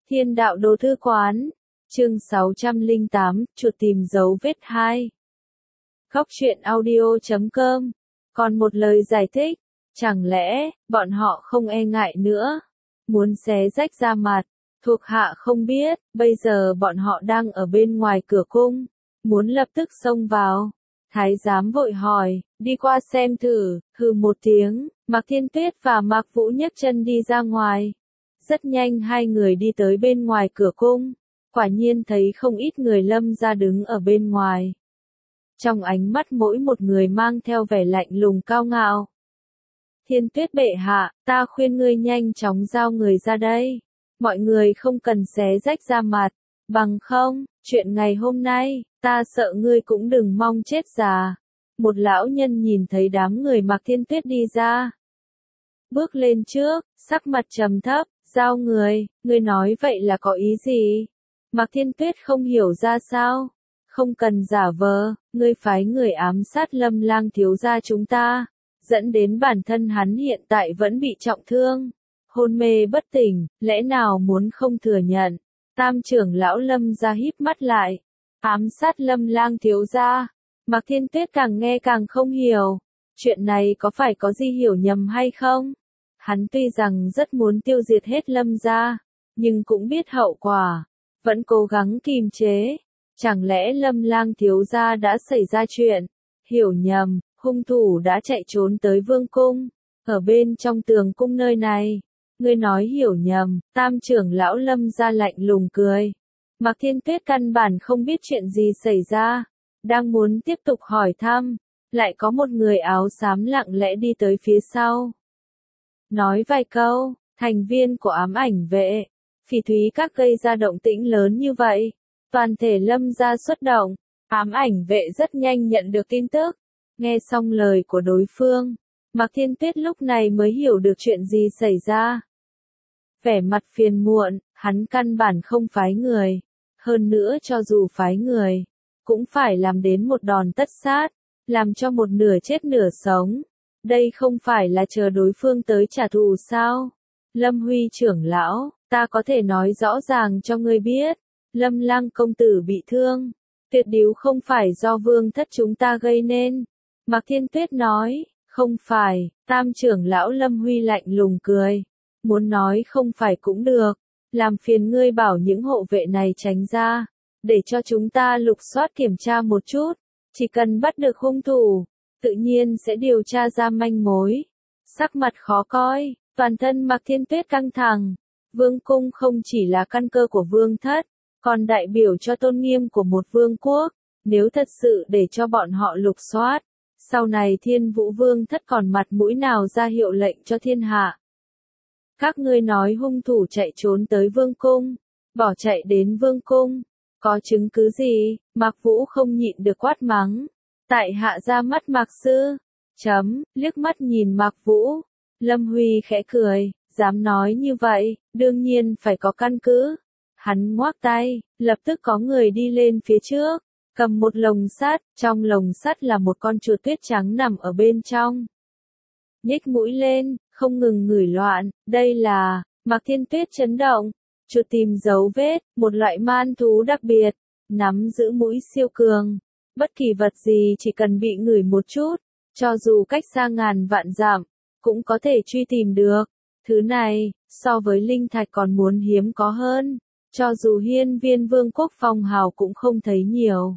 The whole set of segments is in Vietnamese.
Thiên đạo đồ thư quán, chương 608, chuột tìm dấu vết 2. Góc truyện audio.com. Còn một lời giải thích, chẳng lẽ, bọn họ không e ngại nữa, muốn xé rách ra mặt, thuộc hạ không biết, bây giờ bọn họ đang ở bên ngoài cửa cung, muốn lập tức xông vào. Thái giám vội hỏi, đi qua xem thử, hừ một tiếng, Mạc Thiên Tuyết và Mạc Vũ nhấc chân đi ra ngoài. Rất nhanh hai người đi tới bên ngoài cửa cung, quả nhiên thấy không ít người Lâm gia đứng ở bên ngoài. Trong ánh mắt mỗi một người mang theo vẻ lạnh lùng cao ngạo. Thiên Tuyết bệ hạ, ta khuyên ngươi nhanh chóng giao người ra đây. Mọi người không cần xé rách ra mặt, bằng không, chuyện ngày hôm nay, ta sợ ngươi cũng đừng mong chết già. Một lão nhân nhìn thấy đám người Mạc Thiên Tuyết đi ra, bước lên trước, sắc mặt trầm thấp, giao người, ngươi nói vậy là có ý gì? Mạc Thiên Tuyết không hiểu ra sao, không cần giả vờ, ngươi phái người ám sát Lâm Lang thiếu gia chúng ta, dẫn đến bản thân hắn hiện tại vẫn bị trọng thương, hôn mê bất tỉnh, lẽ nào muốn không thừa nhận? Tam trưởng lão Lâm gia híp mắt lại, ám sát Lâm Lang thiếu gia. Mạc Thiên Tuyết càng nghe càng không hiểu, chuyện này có phải có gì hiểu nhầm hay không? Hắn tuy rằng rất muốn tiêu diệt hết Lâm gia, nhưng cũng biết hậu quả, vẫn cố gắng kìm chế. Chẳng lẽ Lâm Lang thiếu gia đã xảy ra chuyện? Hiểu nhầm, hung thủ đã chạy trốn tới vương cung, ở bên trong tường cung nơi này. Ngươi nói hiểu nhầm, tam trưởng lão Lâm gia lạnh lùng cười. Mạc Thiên Tuyết căn bản không biết chuyện gì xảy ra, đang muốn tiếp tục hỏi thăm, lại có một người áo xám lặng lẽ đi tới phía sau. Nói vài câu, thành viên của ám ảnh vệ, Phỉ Thúy Các gây ra động tĩnh lớn như vậy, toàn thể Lâm gia xuất động, ám ảnh vệ rất nhanh nhận được tin tức. Nghe xong lời của đối phương, Mạc Thiên Tuyết lúc này mới hiểu được chuyện gì xảy ra. Vẻ mặt phiền muộn, hắn căn bản không phái người, hơn nữa cho dù phái người, cũng phải làm đến một đòn tất sát, làm cho một nửa chết nửa sống. Đây không phải là chờ đối phương tới trả thù sao? Lâm Huy trưởng lão, ta có thể nói rõ ràng cho ngươi biết, Lâm Lang công tử bị thương, tuyệt điếu không phải do vương thất chúng ta gây nên. Mạc Thiên Tuyết nói, không phải, tam trưởng lão Lâm Huy lạnh lùng cười, muốn nói không phải cũng được, làm phiền ngươi bảo những hộ vệ này tránh ra, để cho chúng ta lục soát kiểm tra một chút, chỉ cần bắt được hung thủ, tự nhiên sẽ điều tra ra manh mối. Sắc mặt khó coi, toàn thân Mạc Thiên Tuyết căng thẳng, vương cung không chỉ là căn cơ của vương thất, còn đại biểu cho tôn nghiêm của một vương quốc, nếu thật sự để cho bọn họ lục soát, sau này Thiên Vũ vương thất còn mặt mũi nào ra hiệu lệnh cho thiên hạ. Các ngươi nói hung thủ chạy trốn tới vương cung, bỏ chạy đến vương cung, có chứng cứ gì? Mạc Vũ không nhịn được quát mắng. Tại hạ ra mắt Mạc sư. Liếc mắt nhìn Mạc Vũ. Lâm Huy khẽ cười, dám nói như vậy, đương nhiên phải có căn cứ. Hắn ngoác tay, lập tức có người đi lên phía trước, cầm một lồng sắt, trong lồng sắt là một con chuột tuyết trắng nằm ở bên trong. Nhếch mũi lên, không ngừng ngửi loạn, đây là, Mạc Thiên Tuyết chấn động. Chuột tìm dấu vết, một loại man thú đặc biệt, nắm giữ mũi siêu cường. Bất kỳ vật gì chỉ cần bị ngửi một chút, cho dù cách xa ngàn vạn dặm, cũng có thể truy tìm được. Thứ này, so với linh thạch còn muốn hiếm có hơn, cho dù hiên viên vương quốc phong hào cũng không thấy nhiều.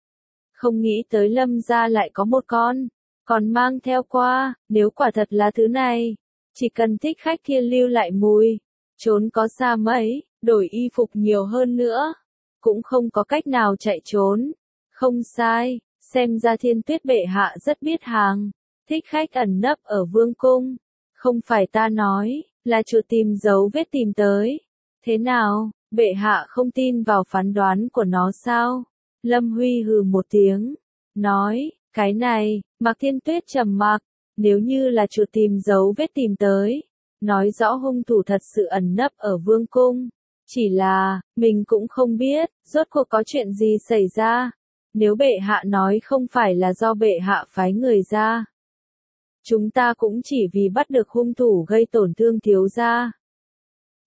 Không nghĩ tới Lâm gia lại có một con, còn mang theo qua, nếu quả thật là thứ này, chỉ cần thích khách kia lưu lại mùi, trốn có xa mấy, đổi y phục nhiều hơn nữa, cũng không có cách nào chạy trốn. Không sai, xem ra Thiên Tuyết bệ hạ rất biết hàng, thích khách ẩn nấp ở vương cung. Không phải ta nói, là chuột tìm dấu vết tìm tới. Thế nào, bệ hạ không tin vào phán đoán của nó sao? Lâm Huy hừ một tiếng, nói, cái này, Mạc Thiên Tuyết trầm mặc, nếu như là chuột tìm dấu vết tìm tới, nói rõ hung thủ thật sự ẩn nấp ở vương cung. Chỉ là, mình cũng không biết, rốt cuộc có chuyện gì xảy ra. Nếu bệ hạ nói không phải là do bệ hạ phái người ra, chúng ta cũng chỉ vì bắt được hung thủ gây tổn thương thiếu gia.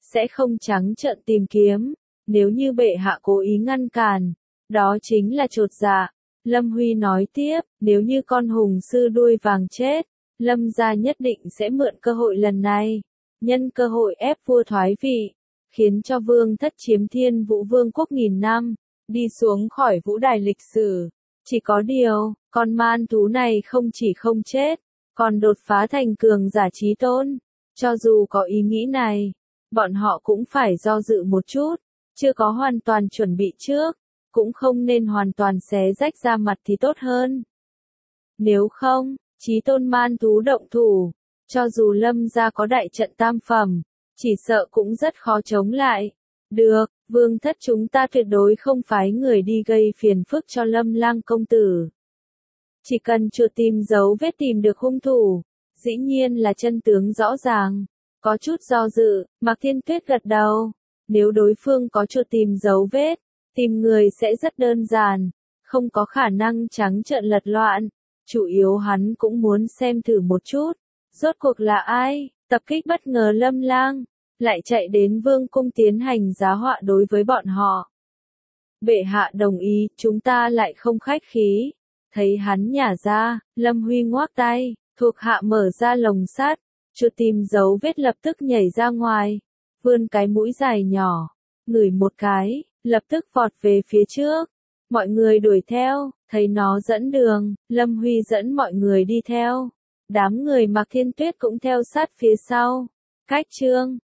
sẽ không trắng trợn tìm kiếm. Nếu như bệ hạ cố ý ngăn cản, đó chính là chột dạ. Lâm Huy nói tiếp, nếu như con hùng sư đuôi vàng chết, Lâm gia nhất định sẽ mượn cơ hội lần này, nhân cơ hội ép vua thoái vị, khiến cho vương thất chiếm Thiên Vũ Vương quốc nghìn năm, đi xuống khỏi vũ đài lịch sử. Chỉ có điều, con man thú này không chỉ không chết, còn đột phá thành cường giả chí tôn. Cho dù có ý nghĩ này, bọn họ cũng phải do dự một chút, chưa có hoàn toàn chuẩn bị trước, cũng không nên hoàn toàn xé rách ra mặt thì tốt hơn. Nếu không, chí tôn man thú động thủ, cho dù Lâm gia có đại trận tam phẩm, chỉ sợ cũng rất khó chống lại. Được, vương thất chúng ta tuyệt đối không phái người đi gây phiền phức cho Lâm Lang công tử. Chỉ cần chuột tìm dấu vết tìm được hung thủ, dĩ nhiên là chân tướng rõ ràng. Có chút do dự, Mạc Thiên Tuyết gật đầu. Nếu đối phương có chuột tìm dấu vết, tìm người sẽ rất đơn giản, không có khả năng trắng trợn lật loạn. Chủ yếu hắn cũng muốn xem thử một chút, rốt cuộc là ai, tập kích bất ngờ Lâm Lang, lại chạy đến vương cung tiến hành giá họa đối với bọn họ. Bệ hạ đồng ý, chúng ta lại không khách khí. Thấy hắn nhả ra, Lâm Huy ngoác tay, thuộc hạ mở ra lồng sắt, chuột tìm dấu vết lập tức nhảy ra ngoài, vươn cái mũi dài nhỏ, ngửi một cái, lập tức vọt về phía trước. Mọi người đuổi theo, thấy nó dẫn đường, Lâm Huy dẫn mọi người đi theo. Đám người Mạc Thiên Tuyết cũng theo sát phía sau. Cách chương